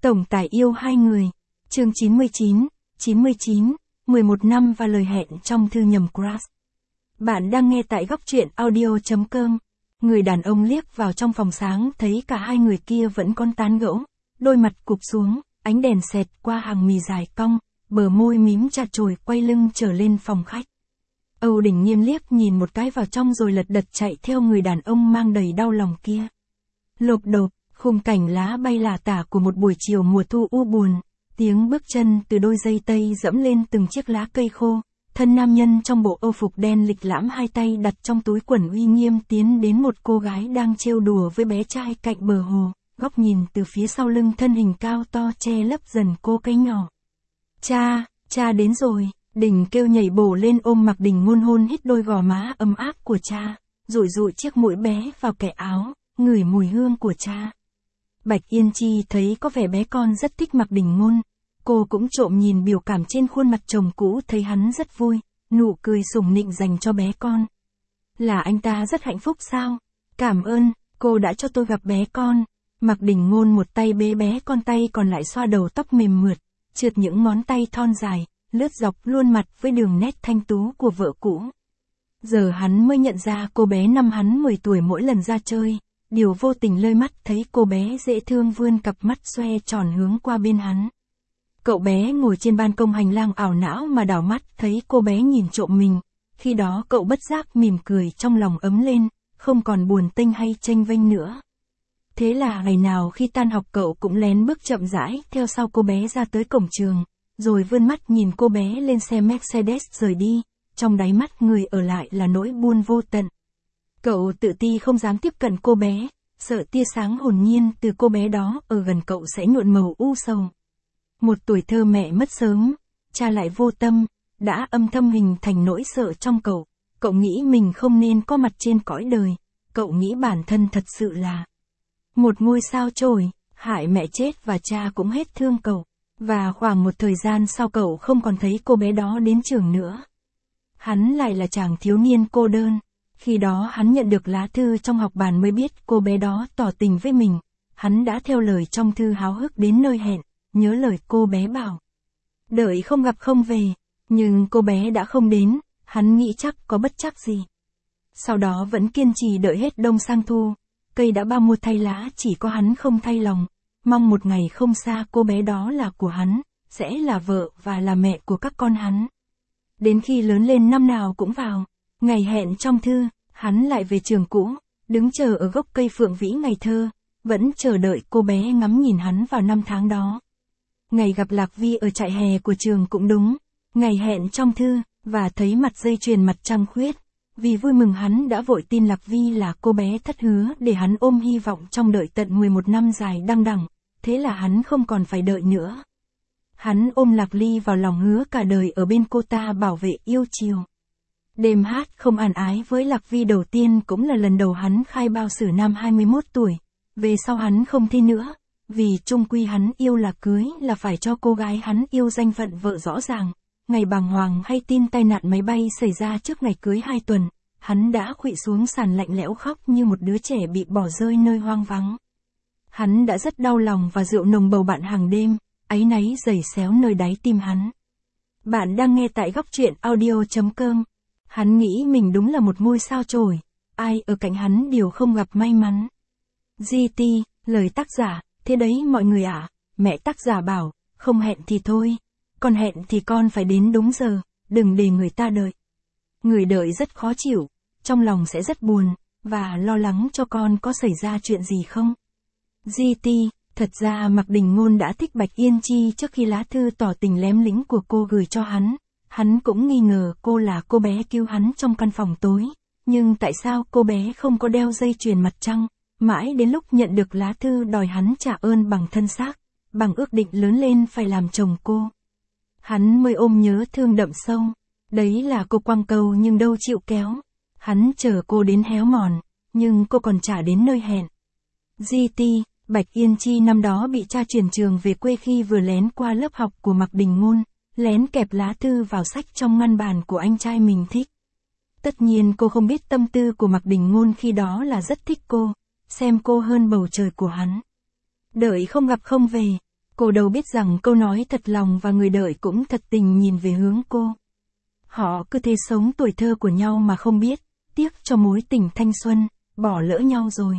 Tổng tài yêu hai người. Chương 99, 11 năm và lời hẹn trong thư nhầm crush. Bạn đang nghe tại góc truyện audio.com. Người đàn ông liếc vào trong phòng sáng thấy cả hai người kia vẫn còn tán gẫu, đôi mặt cụp xuống, ánh đèn xẹt qua hàng mì dài cong, bờ môi mím chặt chội quay lưng trở lên phòng khách. Âu Đình Nghiêm liếc nhìn một cái vào trong rồi lật đật chạy theo người đàn ông mang đầy đau lòng kia. Lộp độp, khung cảnh lá bay lả tả của một buổi chiều mùa thu u buồn, tiếng bước chân từ đôi dây tây dẫm lên từng chiếc lá cây khô, thân nam nhân trong bộ âu phục đen lịch lãm hai tay đặt trong túi quần uy nghiêm tiến đến một cô gái đang trêu đùa với bé trai cạnh bờ hồ, góc nhìn từ phía sau lưng thân hình cao to che lấp dần cô cái nhỏ. Cha đến rồi, Đình kêu nhảy bổ lên ôm Mạc Đình Ngôn hôn hít đôi gò má ấm áp của cha, dụi chiếc mũi bé vào kẻ áo, ngửi mùi hương của cha. Bạch Yên Chi thấy có vẻ bé con rất thích Mạc Đình Ngôn, cô cũng trộm nhìn biểu cảm trên khuôn mặt chồng cũ thấy hắn rất vui, nụ cười sủng nịnh dành cho bé con. Là anh ta rất hạnh phúc sao? Cảm ơn, cô đã cho tôi gặp bé con. Mạc Đình Ngôn một tay bế bé con tay còn lại xoa đầu tóc mềm mượt, trượt những ngón tay thon dài, lướt dọc luôn mặt với đường nét thanh tú của vợ cũ. Giờ hắn mới nhận ra cô bé năm hắn 10 tuổi mỗi lần ra chơi, điều vô tình lơi mắt thấy cô bé dễ thương vươn cặp mắt xoe tròn hướng qua bên hắn. Cậu bé ngồi trên ban công hành lang ảo não mà đảo mắt thấy cô bé nhìn trộm mình, khi đó cậu bất giác mỉm cười trong lòng ấm lên, không còn buồn tênh hay chênh vênh nữa. Thế là ngày nào khi tan học cậu cũng lén bước chậm rãi theo sau cô bé ra tới cổng trường, rồi vươn mắt nhìn cô bé lên xe Mercedes rời đi, trong đáy mắt người ở lại là nỗi buồn vô tận. Cậu tự ti không dám tiếp cận cô bé, sợ tia sáng hồn nhiên từ cô bé đó ở gần cậu sẽ nhuộn màu u sầu. Một tuổi thơ mẹ mất sớm, cha lại vô tâm, đã âm thầm hình thành nỗi sợ trong cậu. Cậu nghĩ mình không nên có mặt trên cõi đời, cậu nghĩ bản thân thật sự là một ngôi sao chổi, hại mẹ chết và cha cũng hết thương cậu. Và khoảng một thời gian sau cậu không còn thấy cô bé đó đến trường nữa. Hắn lại là chàng thiếu niên cô đơn. Khi đó hắn nhận được lá thư trong học bàn mới biết cô bé đó tỏ tình với mình. Hắn đã theo lời trong thư háo hức đến nơi hẹn, nhớ lời cô bé bảo. Đợi không gặp không về, nhưng cô bé đã không đến, hắn nghĩ chắc có bất trắc gì. Sau đó vẫn kiên trì đợi hết đông sang thu, cây đã bao mùa thay lá chỉ có hắn không thay lòng. Mong một ngày không xa cô bé đó là của hắn, sẽ là vợ và là mẹ của các con hắn. Đến khi lớn lên năm nào cũng vào, ngày hẹn trong thư, hắn lại về trường cũ, đứng chờ ở gốc cây phượng vĩ ngày thơ, vẫn chờ đợi cô bé ngắm nhìn hắn vào năm tháng đó. Ngày gặp Lạc Vi ở trại hè của trường cũng đúng, ngày hẹn trong thư, và thấy mặt dây chuyền mặt trăng khuyết. Vì vui mừng hắn đã vội tin Lạc Vi là cô bé thất hứa để hắn ôm hy vọng trong đợi tận 11 năm dài đăng đẳng, thế là hắn không còn phải đợi nữa. Hắn ôm Lạc Ly vào lòng hứa cả đời ở bên cô ta bảo vệ yêu chiều. Đêm hát không àn ái với Lạc Vi đầu tiên cũng là lần đầu hắn khai bao sử năm 21 tuổi, về sau hắn không thi nữa, vì chung quy hắn yêu là cưới là phải cho cô gái hắn yêu danh phận vợ rõ ràng. Ngày bàng hoàng hay tin tai nạn máy bay xảy ra trước ngày cưới 2 tuần, hắn đã khuỵu xuống sàn lạnh lẽo khóc như một đứa trẻ bị bỏ rơi nơi hoang vắng. Hắn đã rất đau lòng và rượu nồng bầu bạn hàng đêm, áy náy dày xéo nơi đáy tim hắn. Bạn đang nghe tại góc truyện audio.com. Hắn nghĩ mình đúng là một ngôi sao chổi, ai ở cạnh hắn đều không gặp may mắn. GT, lời tác giả, thế đấy mọi người ạ, mẹ tác giả bảo, không hẹn thì thôi. Còn hẹn thì con phải đến đúng giờ, đừng để người ta đợi. Người đợi rất khó chịu, trong lòng sẽ rất buồn, và lo lắng cho con có xảy ra chuyện gì không. GT, thật ra Mạc Đình Ngôn đã thích Bạch Yên Chi trước khi lá thư tỏ tình lém lính của cô gửi cho hắn. Hắn cũng nghi ngờ cô là cô bé cứu hắn trong căn phòng tối, nhưng tại sao cô bé không có đeo dây chuyền mặt trăng, mãi đến lúc nhận được lá thư đòi hắn trả ơn bằng thân xác, bằng ước định lớn lên phải làm chồng cô. Hắn mới ôm nhớ thương đậm sâu, đấy là cô quăng câu nhưng đâu chịu kéo. Hắn chờ cô đến héo mòn, nhưng cô còn chả đến nơi hẹn. GT, Bạch Yên Chi năm đó bị cha chuyển trường về quê khi vừa lén qua lớp học của Mạc Đình Ngôn, lén kẹp lá thư vào sách trong ngăn bàn của anh trai mình thích. Tất nhiên cô không biết tâm tư của Mạc Đình Ngôn khi đó là rất thích cô, xem cô hơn bầu trời của hắn. Đợi không gặp không về, Cô đâu biết rằng câu nói thật lòng và người đợi cũng thật tình nhìn về hướng cô. Họ cứ thế sống tuổi thơ của nhau mà không biết, tiếc cho mối tình thanh xuân, bỏ lỡ nhau rồi.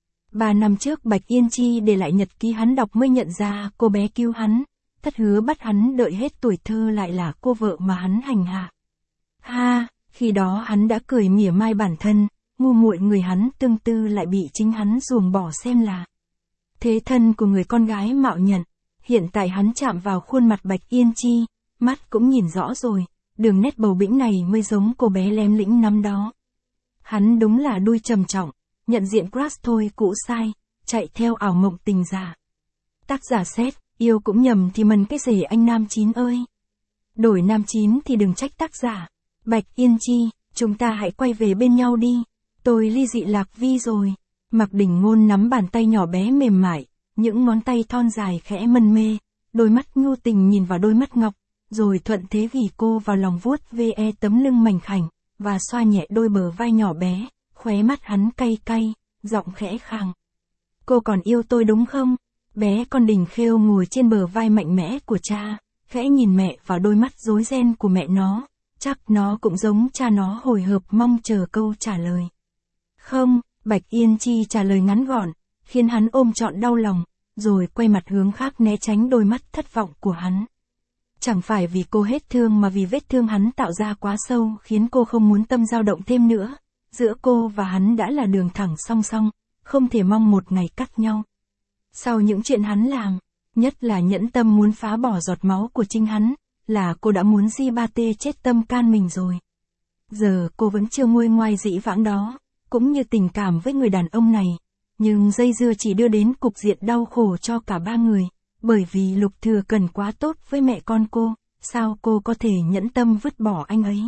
3 năm trước Bạch Yên Chi để lại nhật ký hắn đọc mới nhận ra cô bé cứu hắn, thất hứa bắt hắn đợi hết tuổi thơ lại là cô vợ mà hắn hành hạ. Ha, khi đó hắn đã cười mỉa mai bản thân, ngu muội người hắn tương tư lại bị chính hắn ruồng bỏ xem là thế thân của người con gái mạo nhận. Hiện tại hắn chạm vào khuôn mặt Bạch Yên Chi, mắt cũng nhìn rõ rồi, đường nét bầu bĩnh này mới giống cô bé lém lĩnh năm đó. Hắn đúng là đuôi trầm trọng, nhận diện crush thôi cũ sai, chạy theo ảo mộng tình giả. Tác giả xét, yêu cũng nhầm thì mần cái rể anh nam chín ơi. Đổi nam chín thì đừng trách tác giả. Bạch Yên Chi, chúng ta hãy quay về bên nhau đi. Tôi ly dị Lạc Vi rồi. Mạc Đình Ngôn nắm bàn tay nhỏ bé mềm mại, những ngón tay thon dài khẽ mân mê, đôi mắt nhu tình nhìn vào đôi mắt ngọc, rồi thuận thế ghì cô vào lòng vuốt ve tấm lưng mảnh khảnh, và xoa nhẹ đôi bờ vai nhỏ bé, khóe mắt hắn cay cay, giọng khẽ khàng. Cô còn yêu tôi đúng không? Bé con Đình Khêu ngồi trên bờ vai mạnh mẽ của cha, khẽ nhìn mẹ vào đôi mắt rối ren của mẹ nó, chắc nó cũng giống cha nó hồi hộp mong chờ câu trả lời. Không, Bạch Yên Chi trả lời ngắn gọn, khiến hắn ôm trọn đau lòng, rồi quay mặt hướng khác né tránh đôi mắt thất vọng của hắn. Chẳng phải vì cô hết thương mà vì vết thương hắn tạo ra quá sâu khiến cô không muốn tâm dao động thêm nữa. Giữa cô và hắn đã là đường thẳng song song, không thể mong một ngày cắt nhau. Sau những chuyện hắn làm, nhất là nhẫn tâm muốn phá bỏ giọt máu của chính hắn, là cô đã muốn Di Ba Tê chết tâm can mình rồi. Giờ cô vẫn chưa nguôi ngoai dĩ vãng đó, cũng như tình cảm với người đàn ông này. Nhưng dây dưa chỉ đưa đến cục diện đau khổ cho cả ba người, bởi vì Lục Thừa Cần quá tốt với mẹ con cô, sao cô có thể nhẫn tâm vứt bỏ anh ấy.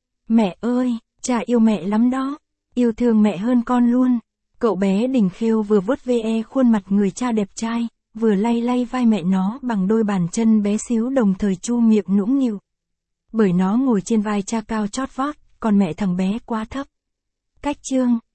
Mẹ ơi, cha yêu mẹ lắm đó, yêu thương mẹ hơn con luôn. Cậu bé Đình Khêu vừa vuốt ve khuôn mặt người cha đẹp trai, vừa lay lay vai mẹ nó bằng đôi bàn chân bé xíu đồng thời chu miệng nũng nịu. Bởi nó ngồi trên vai cha cao chót vót, còn mẹ thằng bé quá thấp. Cách chương